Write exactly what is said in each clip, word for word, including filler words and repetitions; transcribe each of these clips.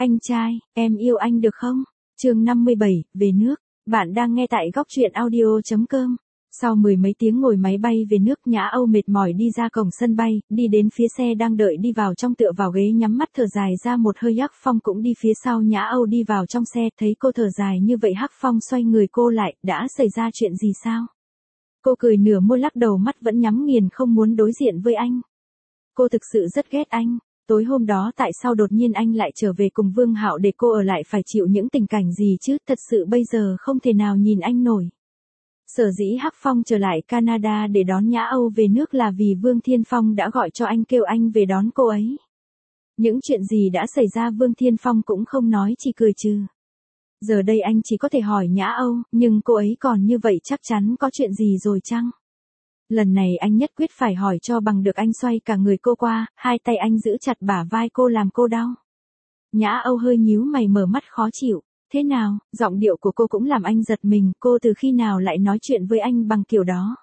Anh trai, em yêu anh được không? Chương năm mươi bảy, về nước. Bạn đang nghe tại góc truyện audio chấm com. Sau mười mấy tiếng ngồi máy bay về nước, Nhã Âu mệt mỏi đi ra cổng sân bay, đi đến phía xe đang đợi đi vào trong, tựa vào ghế nhắm mắt thở dài ra một hơi. Hắc Phong cũng đi phía sau Nhã Âu đi vào trong xe, thấy cô thở dài như vậy Hắc Phong xoay người cô lại, đã xảy ra chuyện gì sao? Cô cười nửa môi lắc đầu, mắt vẫn nhắm nghiền không muốn đối diện với anh. Cô thực sự rất ghét anh. Tối hôm đó tại sao đột nhiên anh lại trở về cùng Vương Hạo để cô ở lại phải chịu những tình cảnh gì chứ, thật sự bây giờ không thể nào nhìn anh nổi. Sở dĩ Hắc Phong trở lại Canada để đón Nhã Âu về nước là vì Vương Thiên Phong đã gọi cho anh kêu anh về đón cô ấy. Những chuyện gì đã xảy ra Vương Thiên Phong cũng không nói, chỉ cười trừ. Giờ đây anh chỉ có thể hỏi Nhã Âu, nhưng cô ấy còn như vậy chắc chắn có chuyện gì rồi chăng? Lần này anh nhất quyết phải hỏi cho bằng được. Anh xoay cả người cô qua, hai tay anh giữ chặt bả vai cô làm cô đau. Nhã Âu hơi nhíu mày mở mắt khó chịu. Thế nào? Giọng điệu của cô cũng làm anh giật mình, cô từ khi nào lại nói chuyện với anh bằng kiểu đó?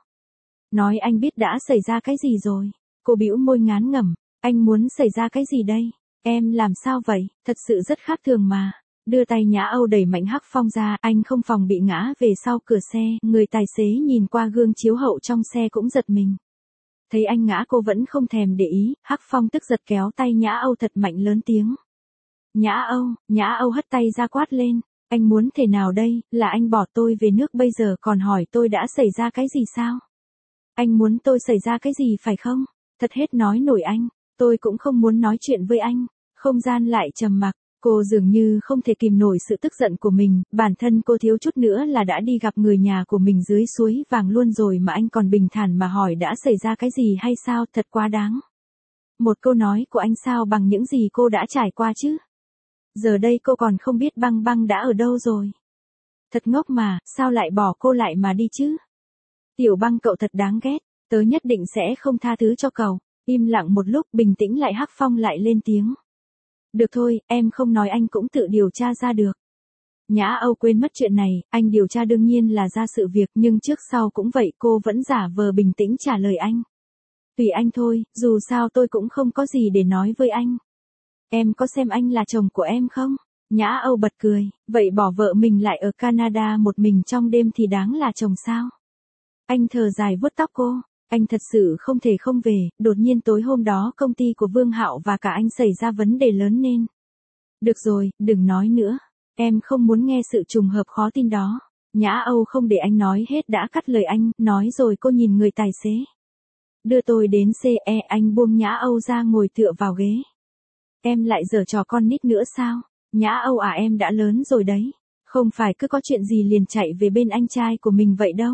Nói anh biết đã xảy ra cái gì rồi. Cô bĩu môi ngán ngẩm, anh muốn xảy ra cái gì đây? Em làm sao vậy? Thật sự rất khác thường mà. Đưa tay Nhã Âu đẩy mạnh Hắc Phong ra, anh không phòng bị ngã về sau cửa xe, người tài xế nhìn qua gương chiếu hậu trong xe cũng giật mình. Thấy anh ngã cô vẫn không thèm để ý, Hắc Phong tức giật kéo tay Nhã Âu thật mạnh lớn tiếng. Nhã Âu, Nhã Âu hất tay ra quát lên, anh muốn thế nào đây, là anh bỏ tôi về nước bây giờ còn hỏi tôi đã xảy ra cái gì sao? Anh muốn tôi xảy ra cái gì phải không? Thật hết nói nổi anh, tôi cũng không muốn nói chuyện với anh. Không gian lại trầm mặc. Cô dường như không thể kìm nổi sự tức giận của mình, bản thân cô thiếu chút nữa là đã đi gặp người nhà của mình dưới suối vàng luôn rồi mà anh còn bình thản mà hỏi đã xảy ra cái gì hay sao, thật quá đáng. Một câu nói của anh sao bằng những gì cô đã trải qua chứ. Giờ đây cô còn không biết Băng Băng đã ở đâu rồi. Thật ngốc mà, sao lại bỏ cô lại mà đi chứ. Tiểu Băng cậu thật đáng ghét, tớ nhất định sẽ không tha thứ cho cậu. Im lặng một lúc, bình tĩnh lại Hắc Phong lại lên tiếng. Được thôi, em không nói anh cũng tự điều tra ra được. Nhã Âu quên mất chuyện này, anh điều tra đương nhiên là ra sự việc, nhưng trước sau cũng vậy, cô vẫn giả vờ bình tĩnh trả lời anh. Tùy anh thôi, dù sao tôi cũng không có gì để nói với anh. Em có xem anh là chồng của em không? Nhã Âu bật cười, vậy bỏ vợ mình lại ở Canada một mình trong đêm thì đáng là chồng sao? Anh thở dài vuốt tóc cô. Anh thật sự không thể không về, đột nhiên tối hôm đó công ty của Vương Hạo và cả anh xảy ra vấn đề lớn nên. Được rồi, đừng nói nữa. Em không muốn nghe sự trùng hợp khó tin đó. Nhã Âu không để anh nói hết đã cắt lời anh, nói rồi cô nhìn người tài xế. Đưa tôi đến xe, anh buông Nhã Âu ra ngồi tựa vào ghế. Em lại giở trò con nít nữa sao? Nhã Âu à, em đã lớn rồi đấy. Không phải cứ có chuyện gì liền chạy về bên anh trai của mình vậy đâu.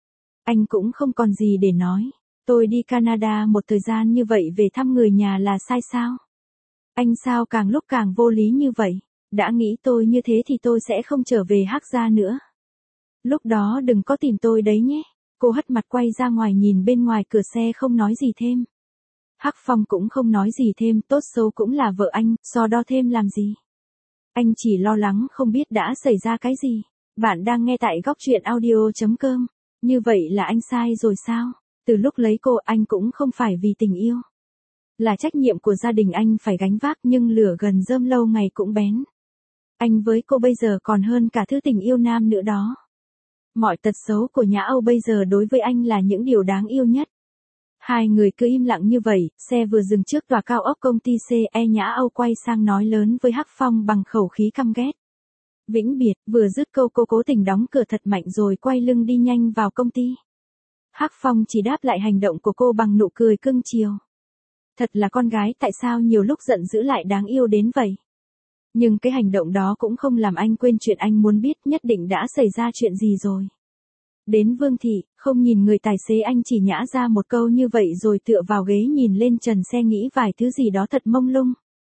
Anh cũng không còn gì để nói. Tôi đi Canada một thời gian như vậy về thăm người nhà là sai sao? Anh sao càng lúc càng vô lý như vậy? Đã nghĩ tôi như thế thì tôi sẽ không trở về Hắc gia nữa. Lúc đó đừng có tìm tôi đấy nhé. Cô hất mặt quay ra ngoài nhìn bên ngoài cửa xe không nói gì thêm. Hắc Phong cũng không nói gì thêm, tốt xấu cũng là vợ anh, so đo thêm làm gì? Anh chỉ lo lắng không biết đã xảy ra cái gì. Bạn đang nghe tại góc truyện audio chấm com. Như vậy là anh sai rồi sao? Từ lúc lấy cô anh cũng không phải vì tình yêu. Là trách nhiệm của gia đình anh phải gánh vác, nhưng lửa gần rơm lâu ngày cũng bén. Anh với cô bây giờ còn hơn cả thứ tình yêu nam nữa đó. Mọi tật xấu của Nhã Âu bây giờ đối với anh là những điều đáng yêu nhất. Hai người cứ im lặng như vậy, xe vừa dừng trước tòa cao ốc công ty xê e, Nhã Âu quay sang nói lớn với Hắc Phong bằng khẩu khí căm ghét. Vĩnh biệt, vừa dứt câu cô cố tình đóng cửa thật mạnh rồi quay lưng đi nhanh vào công ty. Hắc Phong chỉ đáp lại hành động của cô bằng nụ cười cưng chiều. Thật là con gái, tại sao nhiều lúc giận dữ lại đáng yêu đến vậy? Nhưng cái hành động đó cũng không làm anh quên chuyện anh muốn biết nhất định đã xảy ra chuyện gì rồi. Đến Vương Thị, không nhìn người tài xế anh chỉ nhã ra một câu như vậy rồi tựa vào ghế nhìn lên trần xe nghĩ vài thứ gì đó thật mông lung.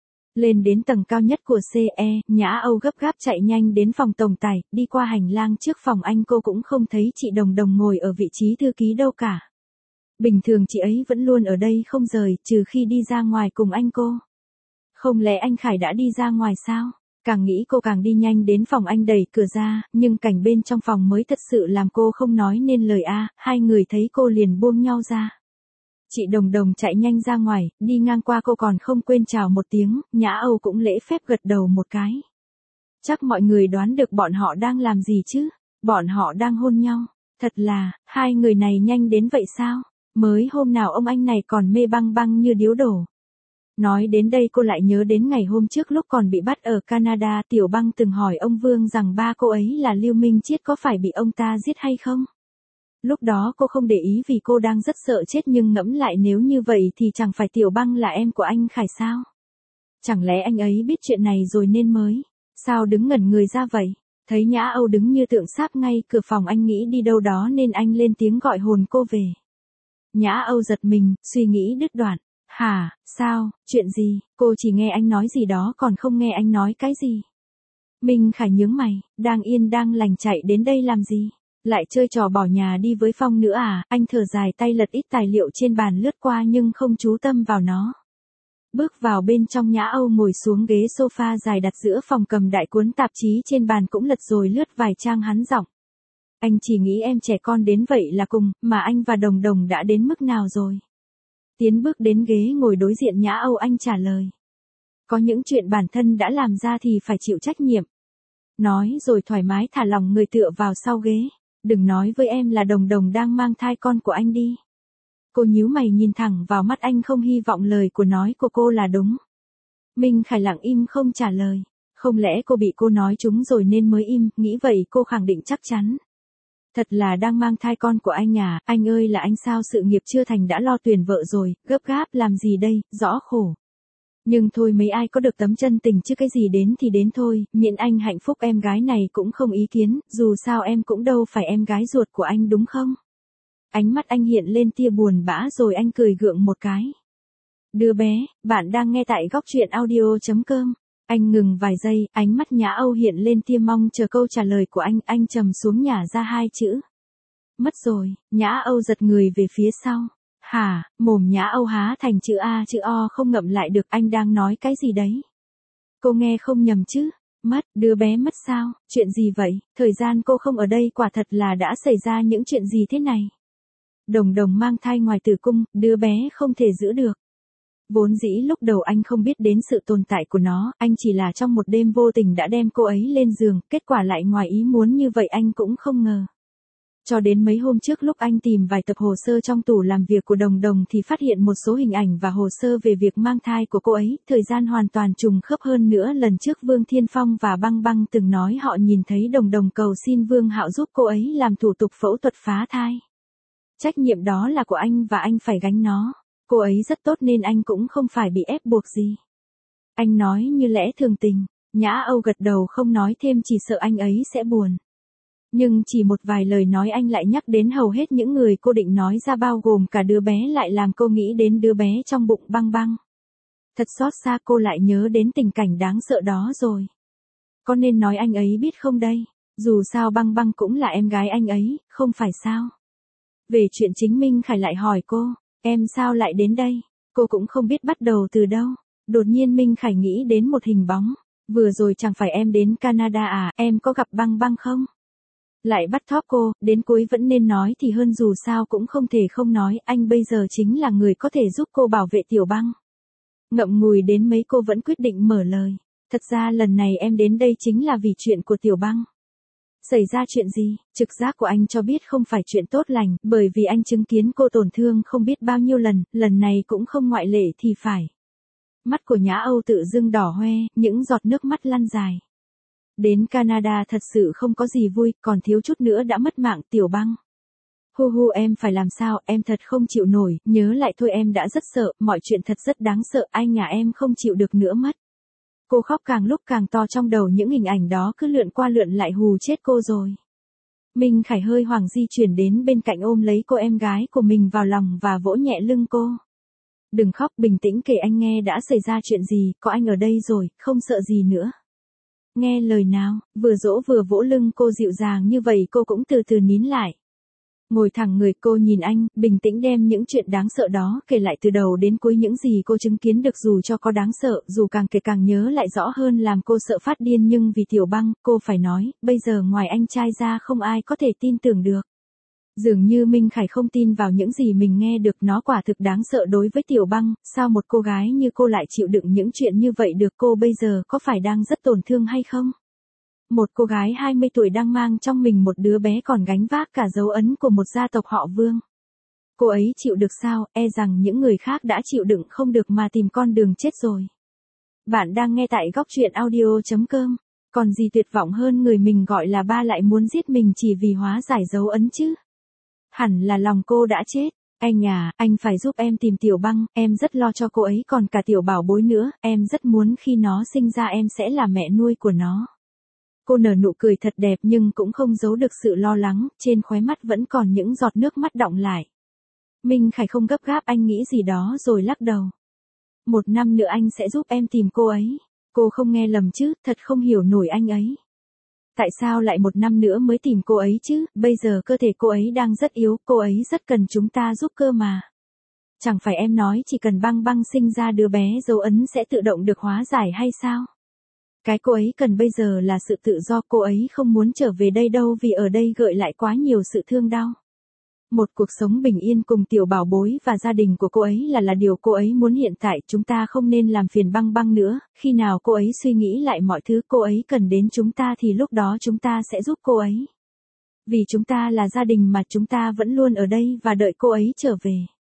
Lên đến tầng cao nhất của xê e, Nhã Âu gấp gáp chạy nhanh đến phòng tổng tài, đi qua hành lang trước phòng anh cô cũng không thấy chị Đồng Đồng ngồi ở vị trí thư ký đâu cả. Bình thường chị ấy vẫn luôn ở đây không rời, trừ khi đi ra ngoài cùng anh cô. Không lẽ anh Khải đã đi ra ngoài sao? Càng nghĩ cô càng đi nhanh đến phòng anh đẩy cửa ra, nhưng cảnh bên trong phòng mới thật sự làm cô không nói nên lời a, hai người thấy cô liền buông nhau ra. Chị Đồng Đồng chạy nhanh ra ngoài, đi ngang qua cô còn không quên chào một tiếng, Nhã Âu cũng lễ phép gật đầu một cái. Chắc mọi người đoán được bọn họ đang làm gì chứ? Bọn họ đang hôn nhau. Thật là, hai người này nhanh đến vậy sao? Mới hôm nào ông anh này còn mê băng băng như điếu đổ. Nói đến đây cô lại nhớ đến ngày hôm trước lúc còn bị bắt ở Canada, Tiểu Băng từng hỏi ông Vương rằng ba cô ấy là Lưu Minh Chiết có phải bị ông ta giết hay không? Lúc đó cô không để ý vì cô đang rất sợ chết, nhưng ngẫm lại nếu như vậy thì chẳng phải Tiểu Băng là em của anh Khải sao? Chẳng lẽ anh ấy biết chuyện này rồi nên mới? Sao đứng ngẩn người ra vậy? Thấy Nhã Âu đứng như tượng sáp ngay cửa phòng, anh nghĩ đi đâu đó nên anh lên tiếng gọi hồn cô về. Nhã Âu giật mình, suy nghĩ đứt đoạn. Hả, sao, chuyện gì? Cô chỉ nghe anh nói gì đó còn không nghe anh nói cái gì. Minh Khải nhướng mày, đang yên đang lành chạy đến đây làm gì? Lại chơi trò bỏ nhà đi với Phong nữa à? Anh thở dài, tay lật ít tài liệu trên bàn lướt qua nhưng không chú tâm vào nó. Bước vào bên trong, Nhã Âu ngồi xuống ghế sofa dài đặt giữa phòng, cầm đại cuốn tạp chí trên bàn cũng lật rồi lướt vài trang. Hắn giọng. Anh chỉ nghĩ em trẻ con đến vậy là cùng, mà anh và Đồng Đồng đã đến mức nào rồi? Tiến bước đến ghế ngồi đối diện Nhã Âu, anh trả lời. Có những chuyện bản thân đã làm ra thì phải chịu trách nhiệm. Nói rồi thoải mái thả lỏng người tựa vào sau ghế. Đừng nói với em là Đồng Đồng đang mang thai con của anh đi. Cô nhíu mày nhìn thẳng vào mắt anh, không hy vọng lời của nói của cô là đúng. Minh Khải lặng im không trả lời. Không lẽ cô bị cô nói trúng rồi nên mới im? Nghĩ vậy cô khẳng định chắc chắn. Thật là đang mang thai con của anh à? Anh ơi là anh sao, sự nghiệp chưa thành đã lo tuyển vợ rồi, gấp gáp làm gì đây, rõ khổ. Nhưng thôi, mấy ai có được tấm chân tình chứ, cái gì đến thì đến thôi, miễn anh hạnh phúc, em gái này cũng không ý kiến, dù sao em cũng đâu phải em gái ruột của anh đúng không? Ánh mắt anh hiện lên tia buồn bã rồi anh cười gượng một cái. Đứa bé, bạn đang nghe tại góc truyện audio chấm com. Anh ngừng vài giây, ánh mắt Nhã Âu hiện lên tia mong chờ câu trả lời của anh, anh trầm xuống nhả ra hai chữ. Mất rồi. Nhã Âu giật người về phía sau. Hả, mồm Nhã Âu há thành chữ A chữ O không ngậm lại được, anh đang nói cái gì đấy? Cô nghe không nhầm chứ? Mất, đứa bé mất sao? Chuyện gì vậy? Thời gian cô không ở đây quả thật là đã xảy ra những chuyện gì thế này? Đồng Đồng mang thai ngoài tử cung, đứa bé không thể giữ được. Vốn dĩ lúc đầu anh không biết đến sự tồn tại của nó, anh chỉ là trong một đêm vô tình đã đem cô ấy lên giường, kết quả lại ngoài ý muốn như vậy anh cũng không ngờ. Cho đến mấy hôm trước lúc anh tìm vài tập hồ sơ trong tủ làm việc của Đồng Đồng thì phát hiện một số hình ảnh và hồ sơ về việc mang thai của cô ấy, thời gian hoàn toàn trùng khớp, hơn nữa lần trước Vương Thiên Phong và Băng Băng từng nói họ nhìn thấy Đồng Đồng cầu xin Vương Hạo giúp cô ấy làm thủ tục phẫu thuật phá thai. Trách nhiệm đó là của anh và anh phải gánh nó. Cô ấy rất tốt nên anh cũng không phải bị ép buộc gì. Anh nói như lẽ thường tình. Nhã Âu gật đầu không nói thêm, chỉ sợ anh ấy sẽ buồn. Nhưng chỉ một vài lời nói anh lại nhắc đến hầu hết những người cô định nói ra, bao gồm cả đứa bé, lại làm cô nghĩ đến đứa bé trong bụng Băng Băng. Thật xót xa, cô lại nhớ đến tình cảnh đáng sợ đó rồi. Có nên nói anh ấy biết không đây? Dù sao Băng Băng cũng là em gái anh ấy, không phải sao? Về chuyện chính, Minh Khải lại hỏi cô, em sao lại đến đây? Cô cũng không biết bắt đầu từ đâu. Đột nhiên Minh Khải nghĩ đến một hình bóng. Vừa rồi chẳng phải em đến Canada à, em có gặp Băng Băng không? Lại bắt thóp cô, đến cuối vẫn nên nói thì hơn, dù sao cũng không thể không nói, anh bây giờ chính là người có thể giúp cô bảo vệ Tiểu Băng. Ngậm ngùi đến mấy cô vẫn quyết định mở lời. Thật ra lần này em đến đây chính là vì chuyện của Tiểu Băng. Xảy ra chuyện gì? Trực giác của anh cho biết không phải chuyện tốt lành, bởi vì anh chứng kiến cô tổn thương không biết bao nhiêu lần, lần này cũng không ngoại lệ thì phải. Mắt của Nhã Âu tự dưng đỏ hoe, những giọt nước mắt lăn dài. Đến Canada thật sự không có gì vui, còn thiếu chút nữa đã mất mạng. Tiểu Băng. Hu hu, em phải làm sao, em thật không chịu nổi, nhớ lại thôi, em đã rất sợ, mọi chuyện thật rất đáng sợ, anh nhà em không chịu được nữa mất. Cô khóc càng lúc càng to, trong đầu những hình ảnh đó cứ lượn qua lượn lại, hù chết cô rồi. Minh Khải hơi hoảng di chuyển đến bên cạnh, ôm lấy cô em gái của mình vào lòng và vỗ nhẹ lưng cô. Đừng khóc, bình tĩnh kể anh nghe đã xảy ra chuyện gì, có anh ở đây rồi, không sợ gì nữa. Nghe lời nào, vừa dỗ vừa vỗ lưng cô dịu dàng như vậy cô cũng từ từ nín lại. Ngồi thẳng người, cô nhìn anh, bình tĩnh đem những chuyện đáng sợ đó kể lại từ đầu đến cuối, những gì cô chứng kiến được, dù cho có đáng sợ, dù càng kể càng nhớ lại rõ hơn, làm cô sợ phát điên, nhưng vì Tiểu Băng, cô phải nói, bây giờ ngoài anh trai ra không ai có thể tin tưởng được. Dường như Minh Khải không tin vào những gì mình nghe được, nó quả thực đáng sợ đối với Tiểu Băng, sao một cô gái như cô lại chịu đựng những chuyện như vậy được, cô bây giờ có phải đang rất tổn thương hay không? Một cô gái hai mươi tuổi đang mang trong mình một đứa bé còn gánh vác cả dấu ấn của một gia tộc họ Vương. Cô ấy chịu được sao, e rằng những người khác đã chịu đựng không được mà tìm con đường chết rồi. Bạn đang nghe tại góc truyện audio chấm com. Còn gì tuyệt vọng hơn người mình gọi là ba lại muốn giết mình chỉ vì hóa giải dấu ấn chứ? Hẳn là lòng cô đã chết. Anh à, anh phải giúp em tìm Tiểu Băng, em rất lo cho cô ấy, còn cả Tiểu Bảo Bối nữa, em rất muốn khi nó sinh ra em sẽ là mẹ nuôi của nó. Cô nở nụ cười thật đẹp nhưng cũng không giấu được sự lo lắng, trên khóe mắt vẫn còn những giọt nước mắt đọng lại. Minh Khải không gấp gáp, anh nghĩ gì đó rồi lắc đầu. Một năm nữa anh sẽ giúp em tìm cô ấy. Cô không nghe lầm chứ, thật không hiểu nổi anh ấy. Tại sao lại một năm nữa mới tìm cô ấy chứ, bây giờ cơ thể cô ấy đang rất yếu, cô ấy rất cần chúng ta giúp cơ mà. Chẳng phải em nói chỉ cần Băng Băng sinh ra đứa bé dấu ấn sẽ tự động được hóa giải hay sao? Cái cô ấy cần bây giờ là sự tự do, cô ấy không muốn trở về đây đâu vì ở đây gợi lại quá nhiều sự thương đau. Một cuộc sống bình yên cùng Tiểu Bảo Bối và gia đình của cô ấy là là điều cô ấy muốn hiện tại, chúng ta không nên làm phiền Băng Băng nữa, khi nào cô ấy suy nghĩ lại mọi thứ cô ấy cần đến chúng ta thì lúc đó chúng ta sẽ giúp cô ấy. Vì chúng ta là gia đình mà, chúng ta vẫn luôn ở đây và đợi cô ấy trở về.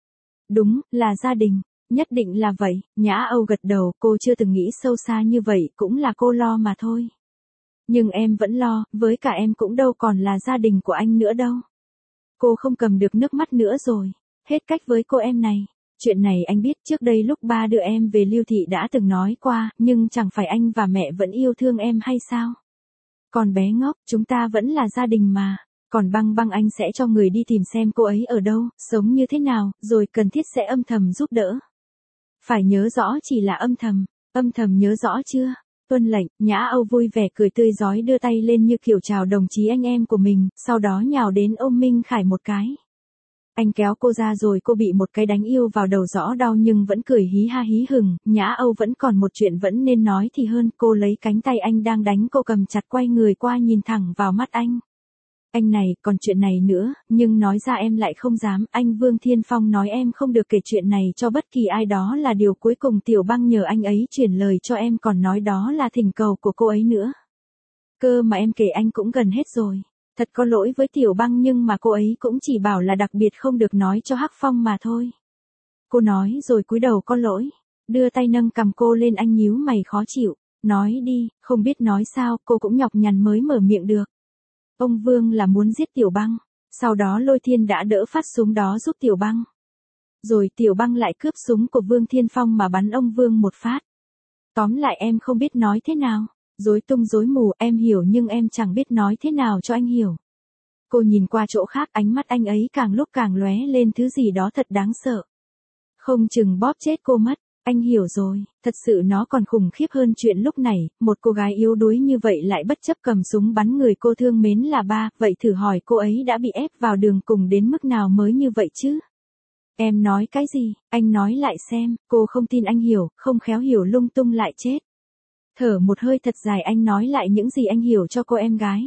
Đúng, là gia đình, nhất định là vậy, Nhã Âu gật đầu, cô chưa từng nghĩ sâu xa như vậy, cũng là cô lo mà thôi. Nhưng em vẫn lo, với cả em cũng đâu còn là gia đình của anh nữa đâu. Cô không cầm được nước mắt nữa rồi. Hết cách với cô em này. Chuyện này anh biết, trước đây lúc ba đưa em về Lưu Thị đã từng nói qua, nhưng chẳng phải anh và mẹ vẫn yêu thương em hay sao? Còn bé ngốc, chúng ta vẫn là gia đình mà. Còn Băng Băng anh sẽ cho người đi tìm xem cô ấy ở đâu, sống như thế nào, rồi cần thiết sẽ âm thầm giúp đỡ. Phải nhớ rõ chỉ là âm thầm. Âm thầm nhớ rõ chưa? Tuân lệnh, Nhã Âu vui vẻ cười tươi rói đưa tay lên như kiểu chào đồng chí anh em của mình, sau đó nhào đến ôm Minh Khải một cái. Anh kéo cô ra rồi cô bị một cái đánh yêu vào đầu rõ đau nhưng vẫn cười hí ha hí hửng, Nhã Âu vẫn còn một chuyện vẫn nên nói thì hơn, cô lấy cánh tay anh đang đánh cô cầm chặt quay người qua nhìn thẳng vào mắt anh. Anh này, còn chuyện này nữa, nhưng nói ra em lại không dám, anh Vương Thiên Phong nói em không được kể chuyện này cho bất kỳ ai, đó là điều cuối cùng Tiểu Băng nhờ anh ấy chuyển lời cho em, còn nói đó là thỉnh cầu của cô ấy nữa. Cơ mà em kể anh cũng gần hết rồi. Thật có lỗi với Tiểu Băng nhưng mà cô ấy cũng chỉ bảo là đặc biệt không được nói cho Hắc Phong mà thôi. Cô nói rồi cúi đầu có lỗi, đưa tay nâng cầm cô lên, anh nhíu mày khó chịu, nói đi, không biết nói sao, cô cũng nhọc nhằn mới mở miệng được. Ông Vương là muốn giết Tiểu Băng, sau đó Lôi Thiên đã đỡ phát súng đó giúp Tiểu Băng. Rồi Tiểu Băng lại cướp súng của Vương Thiên Phong mà bắn ông Vương một phát. Tóm lại em không biết nói thế nào, rối tung rối mù, em hiểu nhưng em chẳng biết nói thế nào cho anh hiểu. Cô nhìn qua chỗ khác, ánh mắt anh ấy càng lúc càng lóe lên thứ gì đó thật đáng sợ. Không chừng bóp chết cô mất. Anh hiểu rồi, thật sự nó còn khủng khiếp hơn chuyện lúc này, một cô gái yếu đuối như vậy lại bất chấp cầm súng bắn người cô thương mến là ba, vậy thử hỏi cô ấy đã bị ép vào đường cùng đến mức nào mới như vậy chứ? Em nói cái gì, anh nói lại xem, cô không tin anh hiểu, không khéo hiểu lung tung lại chết. Thở một hơi thật dài anh nói lại những gì anh hiểu cho cô em gái.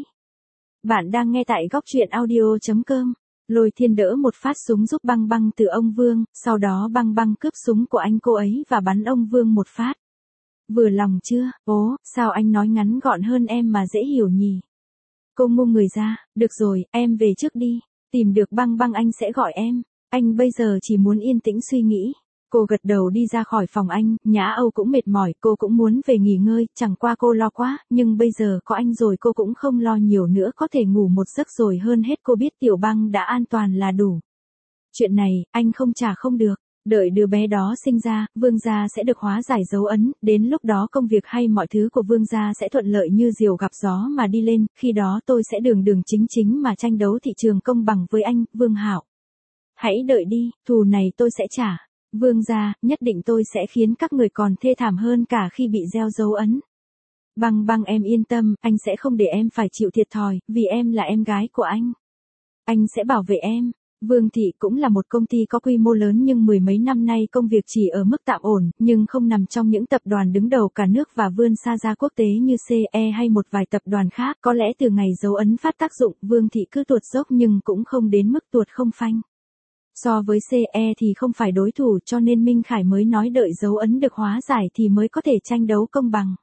Bạn đang nghe tại góc truyện audio chấm com. Lôi Thiên đỡ một phát súng giúp Băng Băng từ ông Vương, sau đó Băng Băng cướp súng của anh cô ấy và bắn ông Vương một phát. Vừa lòng chưa? Ố, sao anh nói ngắn gọn hơn em mà dễ hiểu nhỉ? Cô ngu người ra, được rồi, em về trước đi, tìm được Băng Băng anh sẽ gọi em, anh bây giờ chỉ muốn yên tĩnh suy nghĩ. Cô gật đầu đi ra khỏi phòng anh, Nhã Âu cũng mệt mỏi, cô cũng muốn về nghỉ ngơi, chẳng qua cô lo quá, nhưng bây giờ có anh rồi cô cũng không lo nhiều nữa, có thể ngủ một giấc rồi, hơn hết cô biết Tiểu Băng đã an toàn là đủ. Chuyện này, anh không trả không được, đợi đứa bé đó sinh ra, Vương gia sẽ được hóa giải dấu ấn, đến lúc đó công việc hay mọi thứ của Vương gia sẽ thuận lợi như diều gặp gió mà đi lên, khi đó tôi sẽ đường đường chính chính mà tranh đấu thị trường công bằng với anh, Vương Hạo. Hãy đợi đi, thù này tôi sẽ trả. Vương gia, nhất định tôi sẽ khiến các người còn thê thảm hơn cả khi bị gieo dấu ấn. Băng Băng em yên tâm, anh sẽ không để em phải chịu thiệt thòi, vì em là em gái của anh. Anh sẽ bảo vệ em. Vương Thị cũng là một công ty có quy mô lớn nhưng mười mấy năm nay công việc chỉ ở mức tạm ổn, nhưng không nằm trong những tập đoàn đứng đầu cả nước và vươn xa ra quốc tế như xê e hay một vài tập đoàn khác. Có lẽ từ ngày dấu ấn phát tác dụng, Vương Thị cứ tuột dốc nhưng cũng không đến mức tuột không phanh. So với xê e thì không phải đối thủ, cho nên Minh Khải mới nói đợi dấu ấn được hóa giải thì mới có thể tranh đấu công bằng.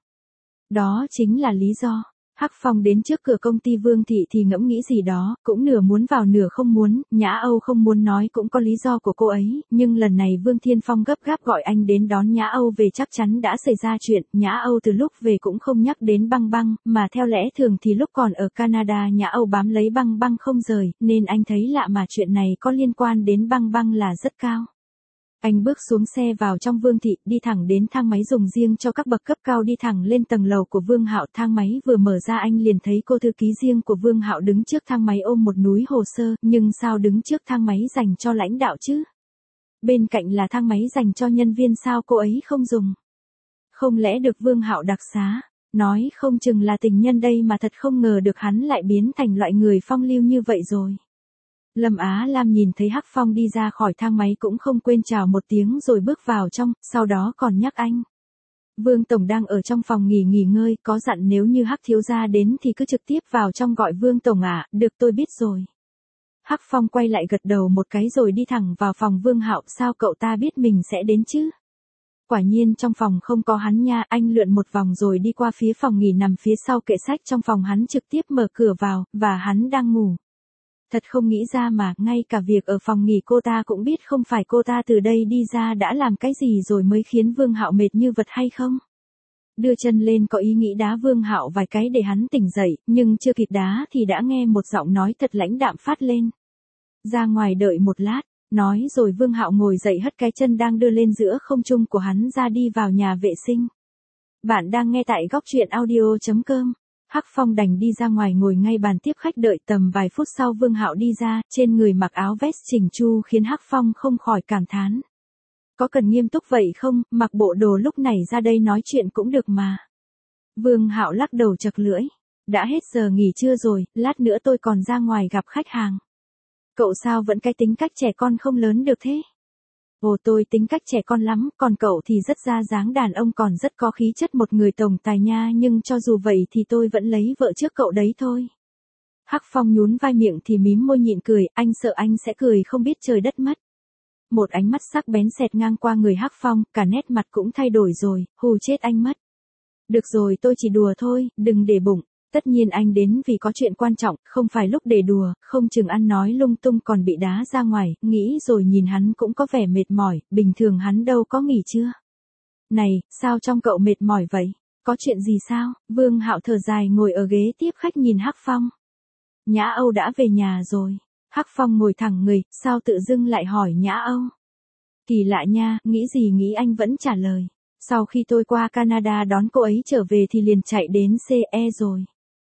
Đó chính là lý do. Hắc Phong đến trước cửa công ty Vương Thị thì ngẫm nghĩ gì đó, cũng nửa muốn vào nửa không muốn, Nhã Âu không muốn nói cũng có lý do của cô ấy, nhưng lần này Vương Thiên Phong gấp gáp gọi anh đến đón Nhã Âu về chắc chắn đã xảy ra chuyện. Nhã Âu từ lúc về cũng không nhắc đến Băng Băng, mà theo lẽ thường thì lúc còn ở Canada Nhã Âu bám lấy Băng Băng không rời, nên anh thấy lạ mà chuyện này có liên quan đến Băng Băng là rất cao. Anh bước xuống xe vào trong Vương Thị, đi thẳng đến thang máy dùng riêng cho các bậc cấp cao đi thẳng lên tầng lầu của Vương Hạo. Thang máy vừa mở ra anh liền thấy cô thư ký riêng của Vương Hạo đứng trước thang máy ôm một núi hồ sơ, nhưng sao đứng trước thang máy dành cho lãnh đạo chứ? Bên cạnh là thang máy dành cho nhân viên, sao cô ấy không dùng? Không lẽ được Vương Hạo đặc xá? Nói không chừng là tình nhân đây mà, thật không ngờ được hắn lại biến thành loại người phong lưu như vậy rồi. Lâm Á Lam nhìn thấy Hắc Phong đi ra khỏi thang máy cũng không quên chào một tiếng rồi bước vào trong, sau đó còn nhắc anh. Vương Tổng đang ở trong phòng nghỉ nghỉ ngơi, có dặn nếu như Hắc thiếu gia đến thì cứ trực tiếp vào trong gọi Vương Tổng ạ. À, được tôi biết rồi. Hắc Phong quay lại gật đầu một cái rồi đi thẳng vào phòng Vương Hạo. Sao cậu ta biết mình sẽ đến chứ? Quả nhiên trong phòng không có hắn nha. Anh lượn một vòng rồi đi qua phía phòng nghỉ nằm phía sau kệ sách trong phòng, hắn trực tiếp mở cửa vào, và hắn đang ngủ. Thật không nghĩ ra mà, ngay cả việc ở phòng nghỉ cô ta cũng biết, không phải cô ta từ đây đi ra đã làm cái gì rồi mới khiến Vương Hạo mệt như vật hay không? Đưa chân lên có ý nghĩ đá Vương Hạo vài cái để hắn tỉnh dậy, nhưng chưa kịp đá thì đã nghe một giọng nói thật lãnh đạm phát lên. Ra ngoài đợi một lát, nói rồi Vương Hạo ngồi dậy hất cái chân đang đưa lên giữa không trung của hắn ra đi vào nhà vệ sinh. Bạn đang nghe tại góc truyện audio chấm com. Hắc Phong đành đi ra ngoài ngồi ngay bàn tiếp khách đợi. Tầm vài phút sau Vương Hạo đi ra, trên người mặc áo vest chỉnh chu khiến Hắc Phong không khỏi cảm thán. Có cần nghiêm túc vậy không, mặc bộ đồ lúc này ra đây nói chuyện cũng được mà. Vương Hạo lắc đầu chật lưỡi. Đã hết giờ nghỉ trưa rồi, lát nữa tôi còn ra ngoài gặp khách hàng. Cậu sao vẫn cái tính cách trẻ con không lớn được thế? Ồ, tôi tính cách trẻ con lắm, còn cậu thì rất ra dáng đàn ông, còn rất có khí chất một người tổng tài nha, nhưng cho dù vậy thì tôi vẫn lấy vợ trước cậu đấy thôi. Hắc Phong nhún vai miệng thì mím môi nhịn cười, anh sợ anh sẽ cười không biết trời đất mất. Một ánh mắt sắc bén xẹt ngang qua người Hắc Phong, cả nét mặt cũng thay đổi rồi, hù chết anh mất. Được rồi, tôi chỉ đùa thôi, đừng để bụng. Tất nhiên anh đến vì có chuyện quan trọng, không phải lúc để đùa, không chừng ăn nói lung tung còn bị đá ra ngoài. Nghĩ rồi nhìn hắn cũng có vẻ mệt mỏi, bình thường hắn đâu có nghỉ chưa? Này, sao trong cậu mệt mỏi vậy? Có chuyện gì sao? Vương Hạo thở dài ngồi ở ghế tiếp khách nhìn Hắc Phong. Nhã Âu đã về nhà rồi. Hắc Phong ngồi thẳng người, sao tự dưng lại hỏi Nhã Âu? Kỳ lạ nha, nghĩ gì nghĩ anh vẫn trả lời. Sau khi tôi qua Canada đón cô ấy trở về thì liền chạy đến xê e rồi.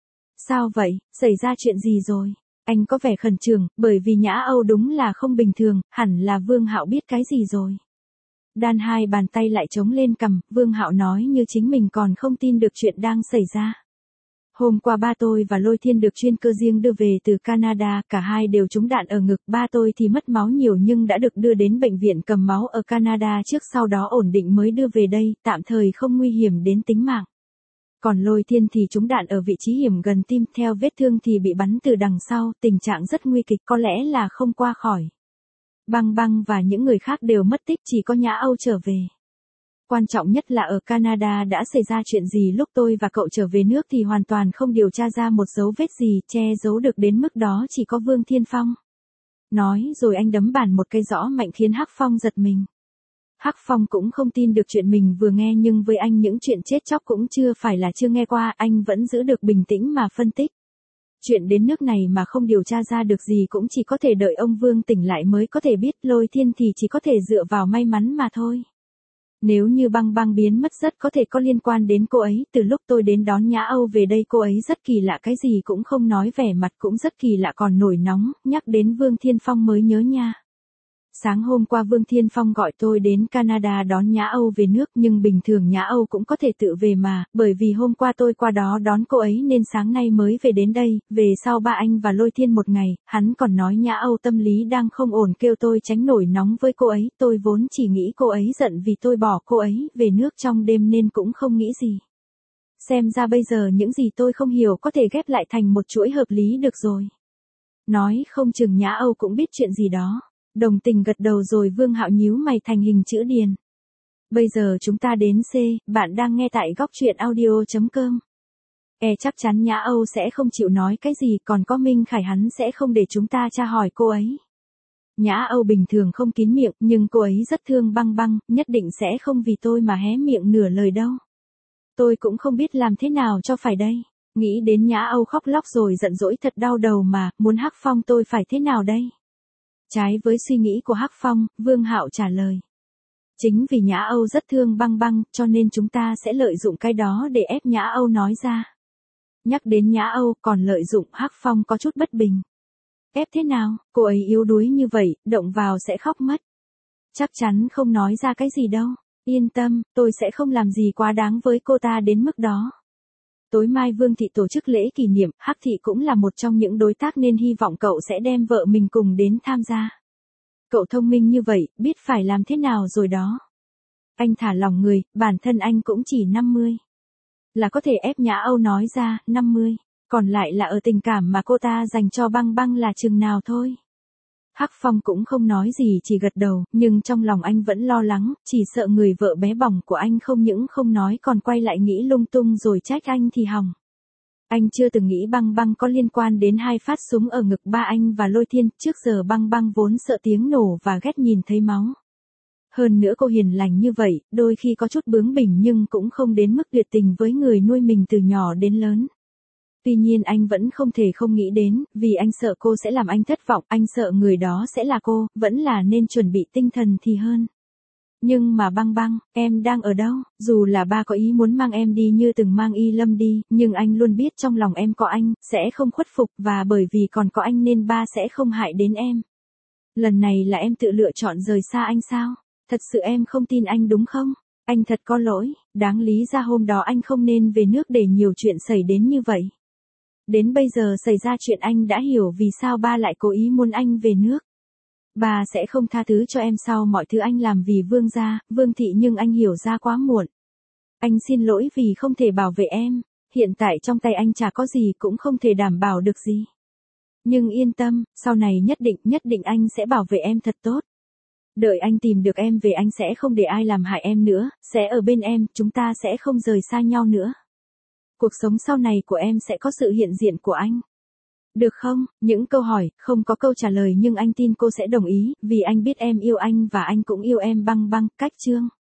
Sao vậy, xảy ra chuyện gì rồi? Anh có vẻ khẩn trương, bởi vì Nhã Âu đúng là không bình thường, hẳn là Vương Hạo biết cái gì rồi. Đan hai bàn tay lại chống lên cằm, Vương Hạo nói như chính mình còn không tin được chuyện đang xảy ra. Hôm qua ba tôi và Lôi Thiên được chuyên cơ riêng đưa về từ Canada, cả hai đều trúng đạn ở ngực, ba tôi thì mất máu nhiều nhưng đã được đưa đến bệnh viện cầm máu ở Canada trước, sau đó ổn định mới đưa về đây, tạm thời không nguy hiểm đến tính mạng. Còn Lôi Thiên thì trúng đạn ở vị trí hiểm gần tim, theo vết thương thì bị bắn từ đằng sau, tình trạng rất nguy kịch, có lẽ là không qua khỏi. Băng Băng và những người khác đều mất tích, chỉ có Nhã Âu trở về. Quan trọng nhất là ở Canada đã xảy ra chuyện gì, lúc tôi và cậu trở về nước thì hoàn toàn không điều tra ra một dấu vết gì, che giấu được đến mức đó chỉ có Vương Thiên Phong. Nói rồi anh đấm bàn một cái rõ mạnh khiến Hắc Phong giật mình. Hắc Phong cũng không tin được chuyện mình vừa nghe, nhưng với anh những chuyện chết chóc cũng chưa phải là chưa nghe qua, anh vẫn giữ được bình tĩnh mà phân tích. Chuyện đến nước này mà không điều tra ra được gì cũng chỉ có thể đợi ông Vương tỉnh lại mới có thể biết, Lôi Thiên thì chỉ có thể dựa vào may mắn mà thôi. Nếu như Băng Băng biến mất rất có thể có liên quan đến cô ấy, từ lúc tôi đến đón Nhã Âu về đây cô ấy rất kỳ lạ, cái gì cũng không nói, vẻ mặt cũng rất kỳ lạ, còn nổi nóng, nhắc đến Vương Thiên Phong mới nhớ nha. Sáng hôm qua Vương Thiên Phong gọi tôi đến Canada đón Nhã Âu về nước, nhưng bình thường Nhã Âu cũng có thể tự về mà, bởi vì hôm qua tôi qua đó đón cô ấy nên sáng nay mới về đến đây. Về sau ba anh và Lôi Thiên một ngày, hắn còn nói Nhã Âu tâm lý đang không ổn, kêu tôi tránh nổi nóng với cô ấy. Tôi vốn chỉ nghĩ cô ấy giận vì tôi bỏ cô ấy về nước trong đêm nên cũng không nghĩ gì. Xem ra bây giờ những gì tôi không hiểu có thể ghép lại thành một chuỗi hợp lý được rồi. Nói không chừng Nhã Âu cũng biết chuyện gì đó. Đồng tình gật đầu rồi Vương Hạo nhíu mày thành hình chữ điền. Bây giờ chúng ta đến C, bạn đang nghe tại góc truyện audio.com. E chắc chắn Nhã Âu sẽ không chịu nói cái gì, còn có Minh Khải hắn sẽ không để chúng ta tra hỏi cô ấy. Nhã Âu bình thường không kín miệng, nhưng cô ấy rất thương Băng Băng, nhất định sẽ không vì tôi mà hé miệng nửa lời đâu. Tôi cũng không biết làm thế nào cho phải đây. Nghĩ đến Nhã Âu khóc lóc rồi giận dỗi thật đau đầu mà, muốn Hắc Phong tôi phải thế nào đây? Trái với suy nghĩ của Hắc Phong, Vương Hạo trả lời. Chính vì Nhã Âu rất thương Băng Băng, cho nên chúng ta sẽ lợi dụng cái đó để ép Nhã Âu nói ra. Nhắc đến Nhã Âu còn lợi dụng, Hắc Phong có chút bất bình. Ép thế nào, cô ấy yếu đuối như vậy, động vào sẽ khóc mất. Chắc chắn không nói ra cái gì đâu. Yên tâm, tôi sẽ không làm gì quá đáng với cô ta đến mức đó. Tối mai Vương Thị tổ chức lễ kỷ niệm, Hắc Thị cũng là một trong những đối tác nên hy vọng cậu sẽ đem vợ mình cùng đến tham gia. Cậu thông minh như vậy, biết phải làm thế nào rồi đó. Anh thả lòng người, bản thân anh cũng chỉ năm mươi. Là có thể ép Nhã Âu nói ra, năm mươi. Còn lại là ở tình cảm mà cô ta dành cho Băng Băng là chừng nào thôi. Hắc Phong cũng không nói gì, chỉ gật đầu, nhưng trong lòng anh vẫn lo lắng, chỉ sợ người vợ bé bỏng của anh không những không nói còn quay lại nghĩ lung tung rồi trách anh thì hỏng. Anh chưa từng nghĩ Băng Băng có liên quan đến hai phát súng ở ngực ba anh và Lôi Thiên, trước giờ Băng Băng vốn sợ tiếng nổ và ghét nhìn thấy máu. Hơn nữa cô hiền lành như vậy, đôi khi có chút bướng bỉnh nhưng cũng không đến mức tuyệt tình với người nuôi mình từ nhỏ đến lớn. Tuy nhiên anh vẫn không thể không nghĩ đến, vì anh sợ cô sẽ làm anh thất vọng, anh sợ người đó sẽ là cô, vẫn là nên chuẩn bị tinh thần thì hơn. Nhưng mà Băng Băng, em đang ở đâu? Dù là ba có ý muốn mang em đi như từng mang Y Lâm đi, nhưng anh luôn biết trong lòng em có anh, sẽ không khuất phục, và bởi vì còn có anh nên ba sẽ không hại đến em. Lần này là em tự lựa chọn rời xa anh sao? Thật sự em không tin anh đúng không? Anh thật có lỗi, đáng lý ra hôm đó anh không nên về nước để nhiều chuyện xảy đến như vậy. Đến bây giờ xảy ra chuyện anh đã hiểu vì sao ba lại cố ý muốn anh về nước. Ba sẽ không tha thứ cho em sau mọi thứ anh làm vì Vương gia, Vương Thị, nhưng anh hiểu ra quá muộn. Anh xin lỗi vì không thể bảo vệ em, hiện tại trong tay anh chả có gì cũng không thể đảm bảo được gì. Nhưng yên tâm, sau này nhất định nhất định anh sẽ bảo vệ em thật tốt. Đợi anh tìm được em về anh sẽ không để ai làm hại em nữa, sẽ ở bên em, chúng ta sẽ không rời xa nhau nữa. Cuộc sống sau này của em sẽ có sự hiện diện của anh. Được không? Những câu hỏi, không có câu trả lời nhưng anh tin cô sẽ đồng ý, vì anh biết em yêu anh và anh cũng yêu em. Băng Băng, cách chương.